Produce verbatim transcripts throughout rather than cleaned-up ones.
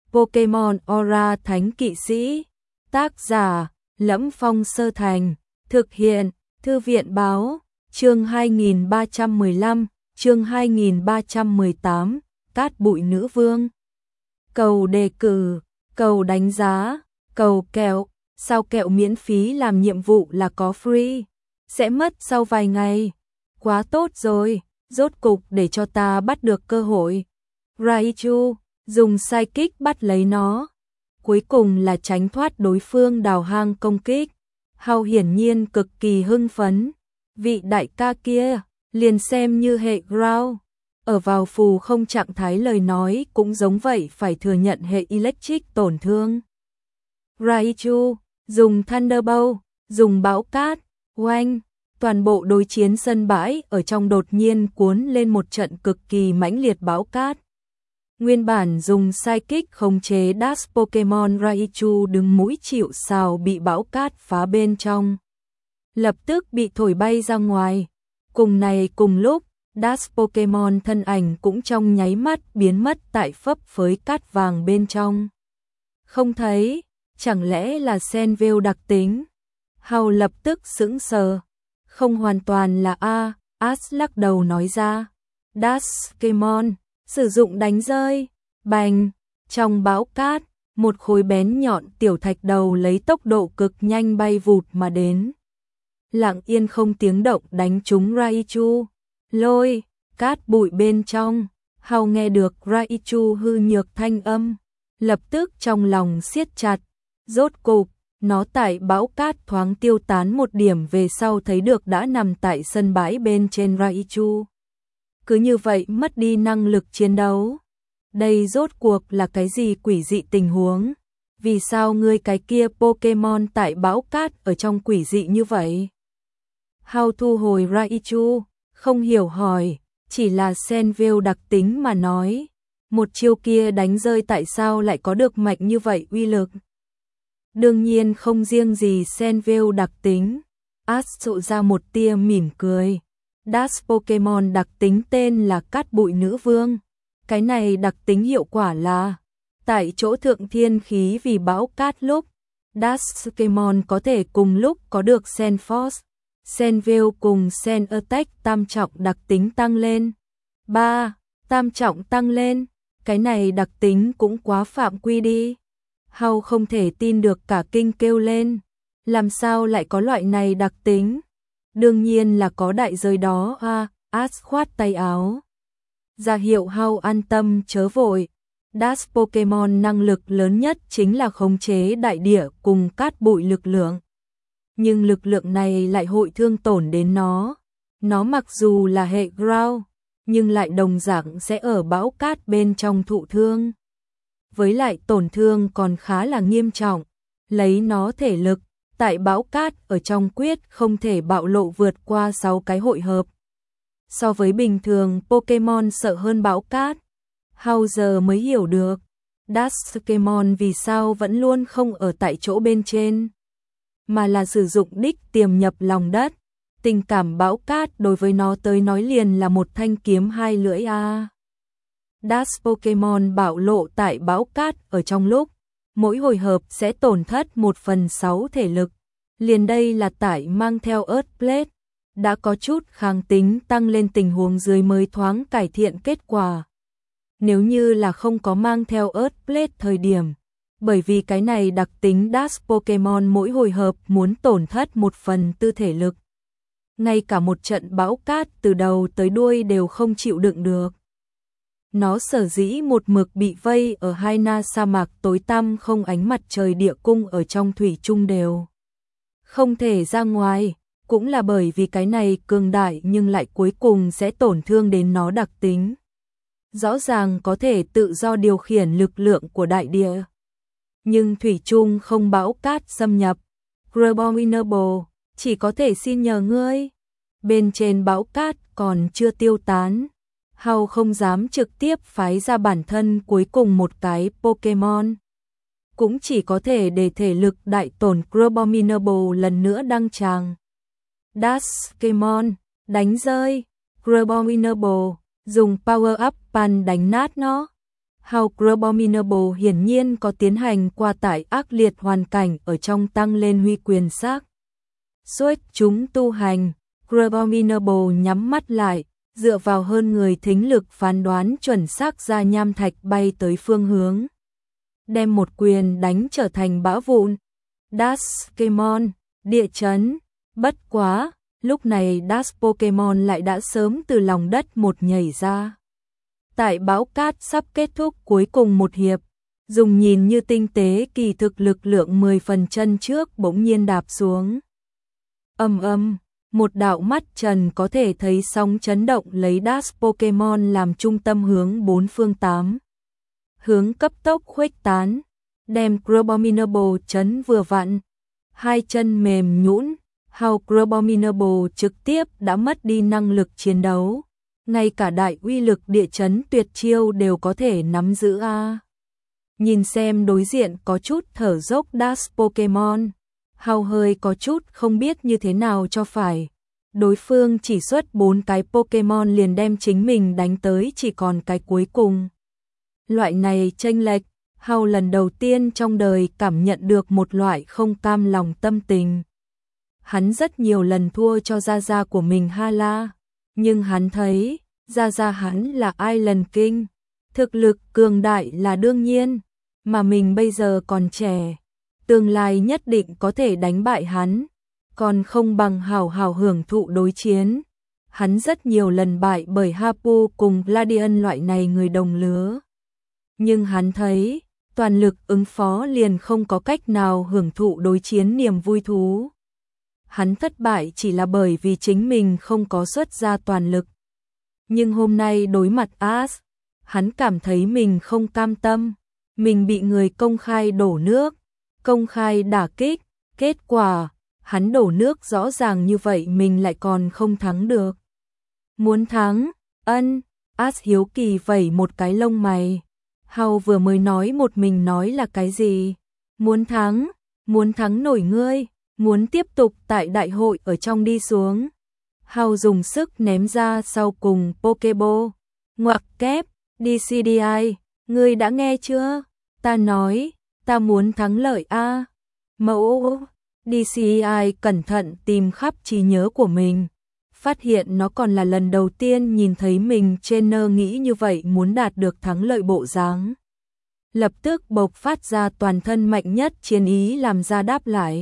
Pokemon Aura Thánh Kỵ Sĩ. Tác giả: Lẫm Phong Sơ Thành. Thực hiện: Thư viện báo. Chương hai nghìn ba trăm mười lăm, chương hai nghìn ba trăm mười tám, Cát Bụi Nữ Vương. Cầu đề cử, cầu đánh giá, cầu kẹo. Sao kẹo miễn phí làm nhiệm vụ là có free? Sẽ mất sau vài ngày. Quá tốt rồi, rốt cục để cho ta bắt được cơ hội. Raichu dùng Psychic bắt lấy nó. Cuối cùng là tránh thoát đối phương đào hang công kích. Hao hiển nhiên cực kỳ hưng phấn. Vị đại ca kia, liền xem như hệ Ground. Ở vào phù không trạng thái lời nói cũng giống vậy, phải thừa nhận hệ Electric tổn thương. Raichu dùng Thunderbolt, dùng bão cát, oanh. Toàn bộ đối chiến sân bãi ở trong đột nhiên cuốn lên một trận cực kỳ mãnh liệt bão cát. Nguyên bản dùng Psychic khống chế Dash Pokemon Raichu đứng mũi chịu sào bị bão cát phá bên trong. Lập tức bị thổi bay ra ngoài. Cùng này cùng lúc, Dash Pokemon thân ảnh cũng trong nháy mắt biến mất tại phấp phới cát vàng bên trong. Không thấy, chẳng lẽ là Senville đặc tính? Hao lập tức sững sờ. Không hoàn toàn là A, Ash lắc đầu nói ra. Dash Pokemon, sử dụng đánh rơi, bành, trong bão cát, một khối bén nhọn tiểu thạch đầu lấy tốc độ cực nhanh bay vụt mà đến. Lặng yên không tiếng động đánh trúng Raichu. Lôi, cát bụi bên trong, Hao nghe được Raichu hư nhược thanh âm, lập tức trong lòng siết chặt. Rốt cục, nó tại bão cát thoáng tiêu tán một điểm về sau thấy được đã nằm tại sân bãi bên trên Raichu. Cứ như vậy mất đi năng lực chiến đấu. Đây rốt cuộc là cái gì quỷ dị tình huống? Vì sao ngươi cái kia Pokemon tại bão cát ở trong quỷ dị như vậy? Hao thu hồi Raichu, không hiểu hỏi, chỉ là Senville đặc tính mà nói. Một chiêu kia đánh rơi tại sao lại có được mạnh như vậy uy lực? Đương nhiên không riêng gì Senville đặc tính. Ash dụ ra một tia mỉm cười. Dash Pokemon đặc tính tên là Cát Bụi Nữ Vương. Cái này đặc tính hiệu quả là tại chỗ thượng thiên khí vì bão cát lúc, Dash Pokemon có thể cùng lúc có được Sen Force, Senville cùng Sen Attack tam trọng đặc tính tăng lên. ba. Tam trọng tăng lên. Cái này đặc tính cũng quá phạm quy đi. Hao không thể tin được cả kinh kêu lên. Làm sao lại có loại này đặc tính? Đương nhiên là có đại giới đó a. À, Ash khoát tay áo. Ra hiệu Hao an tâm chớ vội. Dash Pokemon năng lực lớn nhất chính là khống chế đại địa cùng cát bụi lực lượng. Nhưng lực lượng này lại hội thương tổn đến nó. Nó mặc dù là hệ Ground, nhưng lại đồng dạng sẽ ở bão cát bên trong thụ thương. Với lại tổn thương còn khá là nghiêm trọng. Lấy nó thể lực, tại bão cát ở trong quyết không thể bạo lộ vượt qua sáu cái hội hợp. So với bình thường Pokemon sợ hơn bão cát. Hao giờ mới hiểu được Dash Pokemon vì sao vẫn luôn không ở tại chỗ bên trên, mà là sử dụng đích tiềm nhập lòng đất. Tình cảm bão cát đối với nó tới nói liền là một thanh kiếm hai lưỡi a. À. Dash Pokemon bạo lộ tại bão cát ở trong lúc, mỗi hồi hợp sẽ tổn thất một phần sáu thể lực. Liền đây là tại mang theo Earth Plate, đã có chút kháng tính tăng lên tình huống dưới mới thoáng cải thiện kết quả. Nếu như là không có mang theo Earth Plate thời điểm, bởi vì cái này đặc tính Dash Pokemon mỗi hồi hợp muốn tổn thất một phần tư thể lực. Ngay cả một trận bão cát từ đầu tới đuôi đều không chịu đựng được. Nó sở dĩ một mực bị vây ở hai na sa mạc tối tăm không ánh mặt trời địa cung ở trong thủy chung đều không thể ra ngoài, cũng là bởi vì cái này cường đại nhưng lại cuối cùng sẽ tổn thương đến nó đặc tính. Rõ ràng có thể tự do điều khiển lực lượng của đại địa, nhưng thủy chung không bão cát xâm nhập. Grobominable, chỉ có thể xin nhờ ngươi. Bên trên bão cát còn chưa tiêu tán, Hao không dám trực tiếp phái ra bản thân cuối cùng một cái Pokemon. Cũng chỉ có thể để thể lực đại tổn Grobominable lần nữa đăng tràng. Dash Pokemon, đánh rơi. Grobominable, dùng Power Up Pan đánh nát nó. How Grobominable hiển nhiên có tiến hành qua tải ác liệt hoàn cảnh ở trong tăng lên huy quyền xác. Suốt chúng tu hành, Grobominable nhắm mắt lại, dựa vào hơn người thính lực phán đoán chuẩn xác ra nham thạch bay tới phương hướng. Đem một quyền đánh trở thành bão vụn. Dash Pokemon, địa chấn, bất quá, lúc này Dash Pokemon lại đã sớm từ lòng đất một nhảy ra. Tại bão cát sắp kết thúc cuối cùng một hiệp, dùng nhìn như tinh tế kỳ thực lực lượng mười phần chân trước bỗng nhiên đạp xuống. Âm âm, một đạo mắt trần có thể thấy sóng chấn động lấy Dash Pokemon làm trung tâm hướng bốn phương tám hướng cấp tốc khuếch tán, đem Grobominable chấn vừa vặn. Hai chân mềm nhũn, How Grobominable trực tiếp đã mất đi năng lực chiến đấu. Ngay cả đại uy lực địa chấn tuyệt chiêu đều có thể nắm giữ a. À. Nhìn xem đối diện có chút thở dốc Dash Pokemon, How hơi có chút không biết như thế nào cho phải. Đối phương chỉ xuất bốn cái Pokemon liền đem chính mình đánh tới chỉ còn cái cuối cùng. Loại này chênh lệch, How lần đầu tiên trong đời cảm nhận được một loại không cam lòng tâm tình. Hắn rất nhiều lần thua cho Gia Gia của mình Hala, nhưng hắn thấy, Gia Gia hắn là Island King, thực lực cường đại là đương nhiên, mà mình bây giờ còn trẻ, tương lai nhất định có thể đánh bại hắn, còn không bằng hào hào hưởng thụ đối chiến. Hắn rất nhiều lần bại bởi Hapu cùng Gladian loại này người đồng lứa. Nhưng hắn thấy, toàn lực ứng phó liền không có cách nào hưởng thụ đối chiến niềm vui thú. Hắn thất bại chỉ là bởi vì chính mình không có xuất ra toàn lực. Nhưng hôm nay đối mặt Ash, hắn cảm thấy mình không cam tâm, mình bị người công khai đổ nước, công khai đả kích, kết quả, hắn đổ nước rõ ràng như vậy mình lại còn không thắng được. Muốn thắng, ân, Ash hiếu kỳ vẩy một cái lông mày. How vừa mới nói một mình nói là cái gì? Muốn thắng, muốn thắng nổi ngươi, muốn tiếp tục tại đại hội ở trong đi xuống. How dùng sức ném ra sau cùng Pokeball. Ngoặc kép, đê xê đê i, ngươi đã nghe chưa? Ta nói, ta muốn thắng lợi a. Mẫu, đê xê đê i cẩn thận tìm khắp trí nhớ của mình. Phát hiện nó còn là lần đầu tiên nhìn thấy mình trainer nghĩ như vậy muốn đạt được thắng lợi bộ dáng. Lập tức bộc phát ra toàn thân mạnh nhất chiến ý làm ra đáp lại.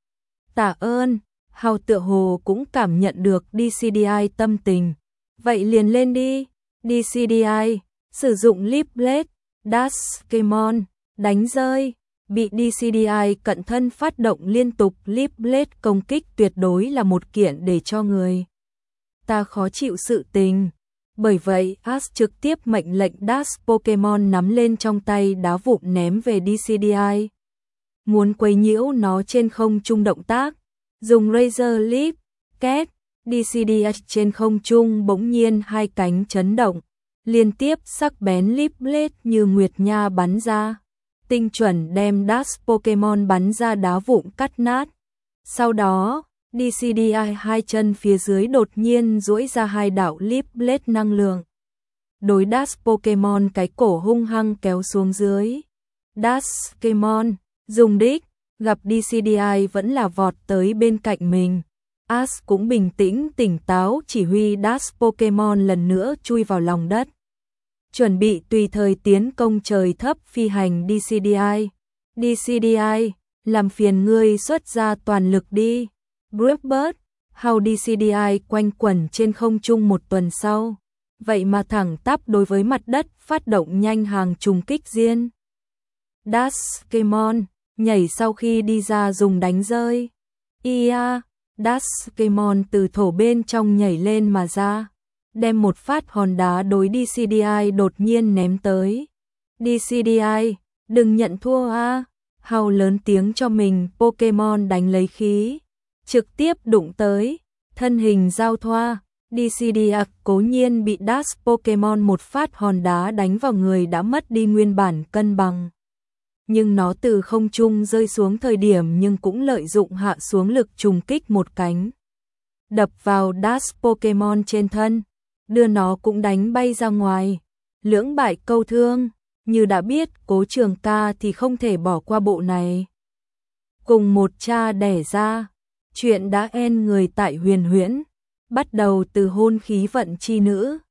Tạ ơn, How tựa hồ cũng cảm nhận được đê xê đê i tâm tình. Vậy liền lên đi, đê xê đê i, sử dụng Leaf Blade, Dash Pokemon, đánh rơi. Bị đê xê đê i cận thân phát động liên tục Leaf Blade công kích tuyệt đối là một kiện để cho người ta khó chịu sự tình. Bởi vậy, Ash trực tiếp mệnh lệnh Dash Pokemon nắm lên trong tay đá vụn ném về đê xê đê i. Muốn quấy nhiễu nó trên không trung động tác, dùng Razor Leaf, két, đê xê đê i trên không trung bỗng nhiên hai cánh chấn động, liên tiếp sắc bén Leaf Blade như nguyệt nha bắn ra, tinh chuẩn đem Dash Pokemon bắn ra đá vụn cắt nát. Sau đó, đê xê đê i hai chân phía dưới đột nhiên duỗi ra hai đạo Leaf Blade năng lượng. Đối Dash Pokemon cái cổ hung hăng kéo xuống dưới. Dash Pokemon, dùng đích, gặp đê xê đê i vẫn là vọt tới bên cạnh mình. Ash cũng bình tĩnh tỉnh táo chỉ huy Dash Pokemon lần nữa chui vào lòng đất. Chuẩn bị tùy thời tiến công trời thấp phi hành đê xê đê i. đê xê đê i, làm phiền ngươi xuất ra toàn lực đi. Brookbird, How đê xê đê i quanh quẩn trên không trung một tuần sau. Vậy mà thẳng tắp đối với mặt đất phát động nhanh hàng trùng kích diên. Dash Pokemon, nhảy sau khi đi ra dùng đánh rơi. Ia, Dash Pokemon từ thổ bên trong nhảy lên mà ra. Đem một phát hòn đá đối đê xê đê i đột nhiên ném tới. đê xê đê i, đừng nhận thua a. How lớn tiếng cho mình Pokemon đánh lấy khí. Trực tiếp đụng tới, thân hình giao thoa, đê xê đê i cố nhiên bị Dash Pokemon một phát hòn đá đánh vào người đã mất đi nguyên bản cân bằng. Nhưng nó từ không trung rơi xuống thời điểm nhưng cũng lợi dụng hạ xuống lực trùng kích một cánh. Đập vào Dash Pokemon trên thân, đưa nó cũng đánh bay ra ngoài. Lưỡng bại câu thương, như đã biết Cố Trường ca thì không thể bỏ qua bộ này. Cùng một cha đẻ ra, chuyện đã en người tại Huyền Huyễn, bắt đầu từ hôn khí vận chi nữ,